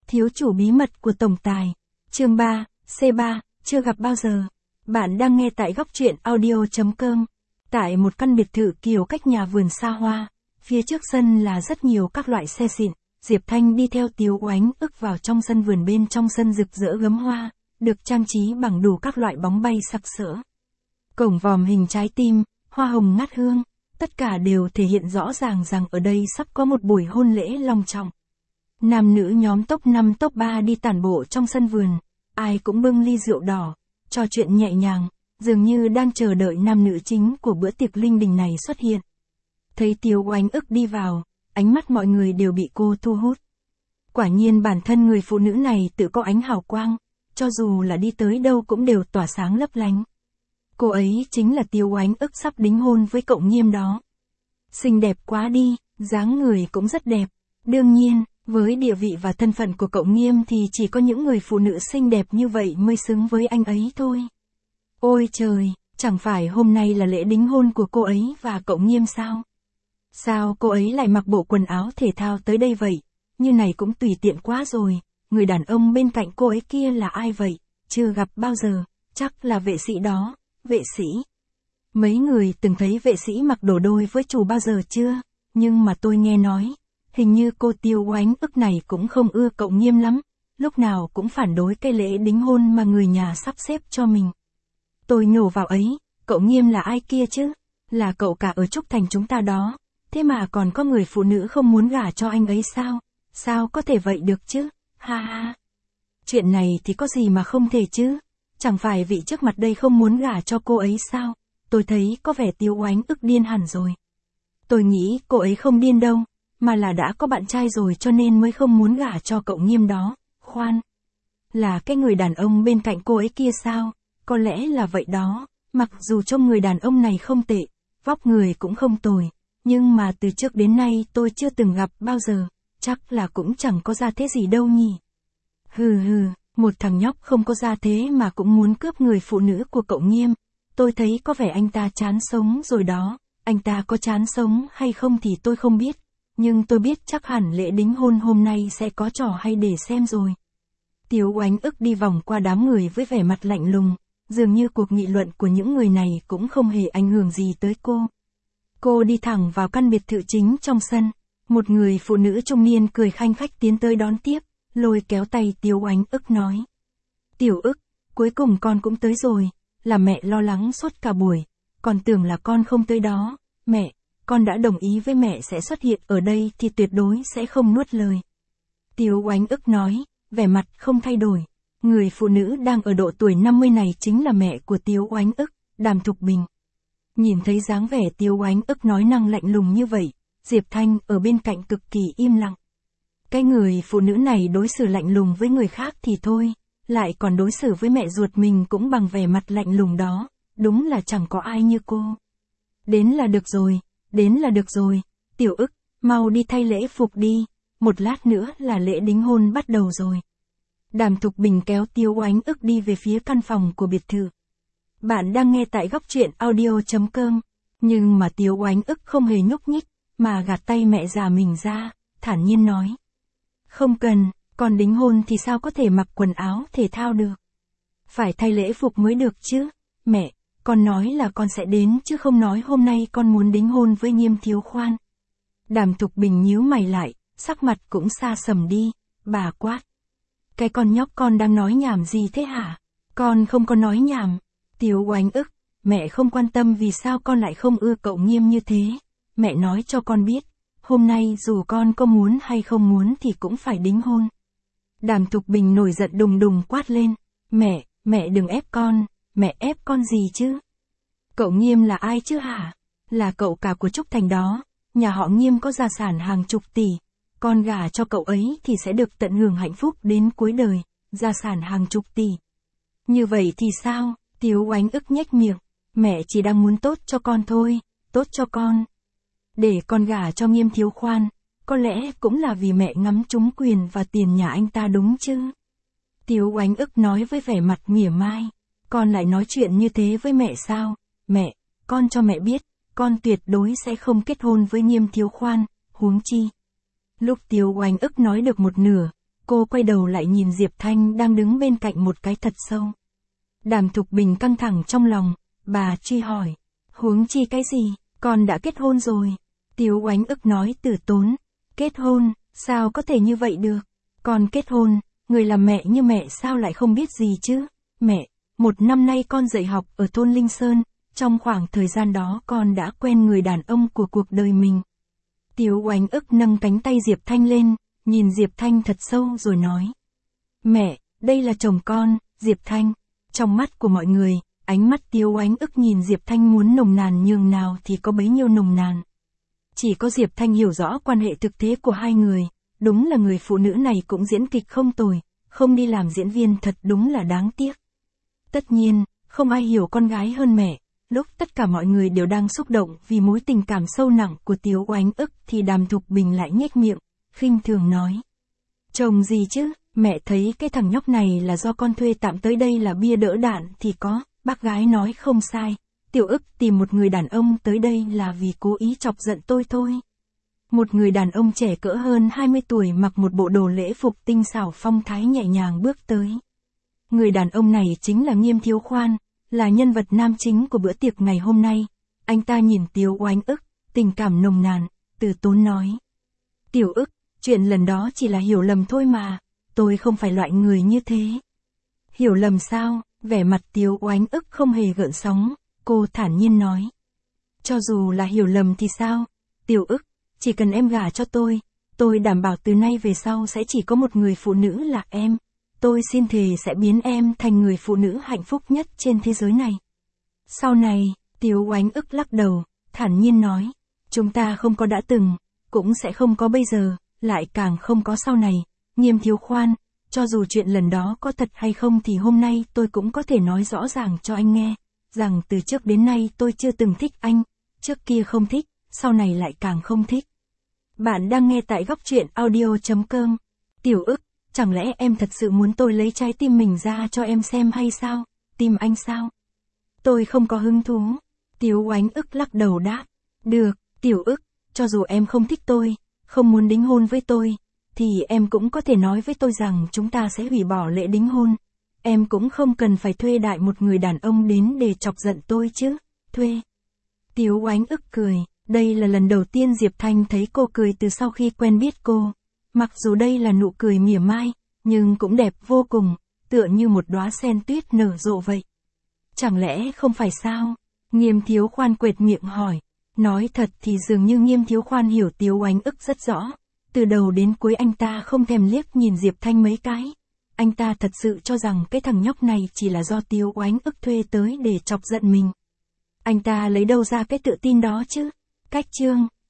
Thiếu chủ bí mật của tổng tài. Chương 3, C3, chưa gặp bao giờ. Bạn đang nghe tại góc truyện audio.com. Tại một căn biệt thự kiểu cách nhà vườn xa hoa, phía trước sân là rất nhiều các loại xe xịn. Diệp Thanh đi theo Tiếu Oánh ức vào trong sân vườn, bên trong sân rực rỡ gấm hoa, được trang trí bằng đủ các loại bóng bay sặc sỡ. Cổng vòm hình trái tim, hoa hồng ngát hương, tất cả đều thể hiện rõ ràng rằng ở đây sắp có một buổi hôn lễ long trọng. Nam nữ nhóm top 5 top 3 đi tản bộ trong sân vườn, ai cũng bưng ly rượu đỏ, trò chuyện nhẹ nhàng, dường như đang chờ đợi nam nữ chính của bữa tiệc linh đình này xuất hiện. Thấy Tiếu Oánh ức đi vào, ánh mắt mọi người đều bị cô thu hút. Quả nhiên bản thân người phụ nữ này tự có ánh hào quang, cho dù là đi tới đâu cũng đều tỏa sáng lấp lánh. Cô ấy chính là Tiếu Oánh ức sắp đính hôn với cậu Nghiêm đó. Xinh đẹp quá đi, dáng người cũng rất đẹp. Đương nhiên, với địa vị và thân phận của cậu Nghiêm thì chỉ có những người phụ nữ xinh đẹp như vậy mới xứng với anh ấy thôi. Ôi trời, chẳng phải hôm nay là lễ đính hôn của cô ấy và cậu Nghiêm sao? Sao cô ấy lại mặc bộ quần áo thể thao tới đây vậy? Như này cũng tùy tiện quá rồi. Người đàn ông bên cạnh cô ấy kia là ai vậy? Chưa gặp bao giờ, chắc là vệ sĩ đó. Vệ sĩ? Mấy người từng thấy vệ sĩ mặc đồ đôi với chủ bao giờ chưa? Nhưng mà tôi nghe nói, hình như cô Tiếu Oánh ức này cũng không ưa cậu Nghiêm lắm, lúc nào cũng phản đối cái lễ đính hôn mà người nhà sắp xếp cho mình. Tôi nhổ vào ấy, cậu Nghiêm là ai kia chứ? Là cậu cả ở Trúc Thành chúng ta đó, thế mà còn có người phụ nữ không muốn gả cho anh ấy sao? Sao có thể vậy được chứ? Ha ha. Chuyện này thì có gì mà không thể chứ? Chẳng phải vị trước mặt đây không muốn gả cho cô ấy sao? Tôi thấy có vẻ Tiếu Oánh ức điên hẳn rồi. Tôi nghĩ cô ấy không điên đâu, mà là đã có bạn trai rồi cho nên mới không muốn gả cho cậu Nghiêm đó. Khoan, là cái người đàn ông bên cạnh cô ấy kia sao? Có lẽ là vậy đó, mặc dù trông người đàn ông này không tệ, vóc người cũng không tồi, nhưng mà từ trước đến nay tôi chưa từng gặp bao giờ, chắc là cũng chẳng có gia thế gì đâu nhỉ. Hừ hừ, một thằng nhóc không có gia thế mà cũng muốn cướp người phụ nữ của cậu Nghiêm. Tôi thấy có vẻ anh ta chán sống rồi đó. Anh ta có chán sống hay không thì tôi không biết, nhưng tôi biết chắc hẳn lễ đính hôn hôm nay sẽ có trò hay để xem rồi. Tiếu Oánh ức đi vòng qua đám người với vẻ mặt lạnh lùng, dường như cuộc nghị luận của những người này cũng không hề ảnh hưởng gì tới cô. Cô đi thẳng vào căn biệt thự chính trong sân, một người phụ nữ trung niên cười khanh khách tiến tới đón tiếp, lôi kéo tay Tiếu Oánh ức nói. Tiểu ức, cuối cùng con cũng tới rồi, là mẹ lo lắng suốt cả buổi, còn tưởng là con không tới đó. Mẹ, con đã đồng ý với mẹ sẽ xuất hiện ở đây thì tuyệt đối sẽ không nuốt lời. Tiếu Oánh ức nói, vẻ mặt không thay đổi. Người phụ nữ đang ở độ tuổi 50 này chính là mẹ của Tiếu Oánh ức, Đàm Thục Bình. Nhìn thấy dáng vẻ Tiếu Oánh ức nói năng lạnh lùng như vậy, Diệp Thanh ở bên cạnh cực kỳ im lặng. Cái người phụ nữ này đối xử lạnh lùng với người khác thì thôi, lại còn đối xử với mẹ ruột mình cũng bằng vẻ mặt lạnh lùng đó, đúng là chẳng có ai như cô. Đến là được rồi, đến là được rồi, Tiểu ức, mau đi thay lễ phục đi, một lát nữa là lễ đính hôn bắt đầu rồi. Đàm Thục Bình kéo Tiếu Oánh ức đi về phía căn phòng của biệt thự. Bạn đang nghe tại góc truyện audio.com, nhưng mà Tiếu Oánh ức không hề nhúc nhích, mà gạt tay mẹ già mình ra, thản nhiên nói. Không cần, còn đính hôn thì sao có thể mặc quần áo thể thao được? Phải thay lễ phục mới được chứ, mẹ. Con nói là con sẽ đến chứ không nói hôm nay con muốn đính hôn với Nghiêm thiếu khoan. Đàm Thục Bình nhíu mày lại, sắc mặt cũng xa sầm đi, bà quát. Cái con nhóc con đang nói nhảm gì thế hả? Con không có nói nhảm. Tiếu Oánh ức, mẹ không quan tâm vì sao con lại không ưa cậu Nghiêm như thế. Mẹ nói cho con biết, hôm nay dù con có muốn hay không muốn thì cũng phải đính hôn. Đàm Thục Bình nổi giận đùng đùng quát lên. Mẹ đừng ép con. Mẹ ép con gì chứ? Cậu Nghiêm là ai chứ hả? Là cậu cả của Trúc Thành đó, nhà họ Nghiêm có gia sản hàng chục tỷ, con gả cho cậu ấy thì sẽ được tận hưởng hạnh phúc đến cuối đời, gia sản hàng chục tỷ. Như vậy thì sao? Tiếu Oánh ức nhếch miệng, mẹ chỉ đang muốn tốt cho con thôi, tốt cho con. Để con gả cho Nghiêm thiếu khoan, có lẽ cũng là vì mẹ ngắm trúng quyền và tiền nhà anh ta đúng chứ? Tiếu Oánh ức nói với vẻ mặt mỉa mai. Con lại nói chuyện như thế với mẹ sao? Mẹ, con cho mẹ biết, con tuyệt đối sẽ không kết hôn với Nghiêm thiếu khoan, huống chi. Lúc Tiếu Oánh ức nói được một nửa, Cô quay đầu lại nhìn Diệp Thanh đang đứng bên cạnh một cái thật sâu. Đàm Thục Bình căng thẳng trong lòng, bà truy hỏi. Huống chi cái gì, con đã kết hôn rồi. Tiếu Oánh ức nói từ tốn. Kết hôn, sao có thể như vậy được? Con kết hôn, người làm mẹ như mẹ sao lại không biết gì chứ? Mẹ, 1 năm nay con dạy học ở thôn Linh Sơn, trong khoảng thời gian đó con đã quen người đàn ông của cuộc đời mình. Tiếu Oánh ức nâng cánh tay Diệp Thanh lên, nhìn Diệp Thanh thật sâu rồi nói. Mẹ, đây là chồng con, Diệp Thanh. Trong mắt của mọi người, ánh mắt Tiếu Oánh ức nhìn Diệp Thanh muốn nồng nàn nhường nào thì có bấy nhiêu nồng nàn. Chỉ có Diệp Thanh hiểu rõ quan hệ thực tế của hai người, đúng là người phụ nữ này cũng diễn kịch không tồi, không đi làm diễn viên thật đúng là đáng tiếc. Tất nhiên, không ai hiểu con gái hơn mẹ, lúc tất cả mọi người đều đang xúc động vì mối tình cảm sâu nặng của Tiếu Oánh ức thì Đàm Thục Bình lại nhếch miệng, khinh thường nói. Chồng gì chứ, mẹ thấy cái thằng nhóc này là do con thuê tạm tới đây là bia đỡ đạn thì có, bác gái nói không sai. Tiểu ức tìm một người đàn ông tới đây là vì cố ý chọc giận tôi thôi. Một người đàn ông trẻ cỡ hơn 20 tuổi mặc một bộ đồ lễ phục tinh xảo phong thái nhẹ nhàng bước tới. Người đàn ông này chính là Nghiêm Thiếu Khoan, là nhân vật nam chính của bữa tiệc ngày hôm nay. Anh ta nhìn Tiếu Oánh ức, tình cảm nồng nàn, từ tốn nói. Tiểu ức, chuyện lần đó chỉ là hiểu lầm thôi mà, tôi không phải loại người như thế. Hiểu lầm sao? Vẻ mặt Tiếu Oánh ức không hề gợn sóng, cô thản nhiên nói. Cho dù là hiểu lầm thì sao? Tiểu ức, chỉ cần em gả cho tôi đảm bảo từ nay về sau sẽ chỉ có một người phụ nữ là em. Tôi xin thề sẽ biến em thành người phụ nữ hạnh phúc nhất trên thế giới này. Sau này, Tiếu Oánh ức lắc đầu, thản nhiên nói. Chúng ta không có đã từng, cũng sẽ không có bây giờ, lại càng không có sau này. Nghiêm Thiếu Khoan, cho dù chuyện lần đó có thật hay không thì hôm nay tôi cũng có thể nói rõ ràng cho anh nghe. Rằng từ trước đến nay tôi chưa từng thích anh, trước kia không thích, sau này lại càng không thích. Bạn đang nghe tại góc truyện audio.com. Tiểu ức, chẳng lẽ em thật sự muốn tôi lấy trái tim mình ra cho em xem hay sao? Tim anh sao? Tôi không có hứng thú. Tiếu Oánh ức lắc đầu đáp. Được, Tiểu ức, cho dù em không thích tôi, không muốn đính hôn với tôi, thì em cũng có thể nói với tôi rằng chúng ta sẽ hủy bỏ lễ đính hôn. Em cũng không cần phải thuê đại một người đàn ông đến để chọc giận tôi chứ. Thuê. Tiếu Oánh ức cười, đây là lần đầu tiên Diệp Thanh thấy cô cười từ sau khi quen biết cô. Mặc dù đây là nụ cười mỉa mai, nhưng cũng đẹp vô cùng, tựa như một đóa sen tuyết nở rộ vậy. Chẳng lẽ không phải sao? Nghiêm Thiếu Khoan quệt miệng hỏi. Nói thật thì dường như Nghiêm Thiếu Khoan hiểu Tiếu Oánh ức rất rõ. Từ đầu đến cuối anh ta không thèm liếc nhìn Diệp Thanh mấy cái. Anh ta thật sự cho rằng cái thằng nhóc này chỉ là do Tiếu Oánh ức thuê tới để chọc giận mình. Anh ta lấy đâu ra cái tự tin đó chứ? Cách chương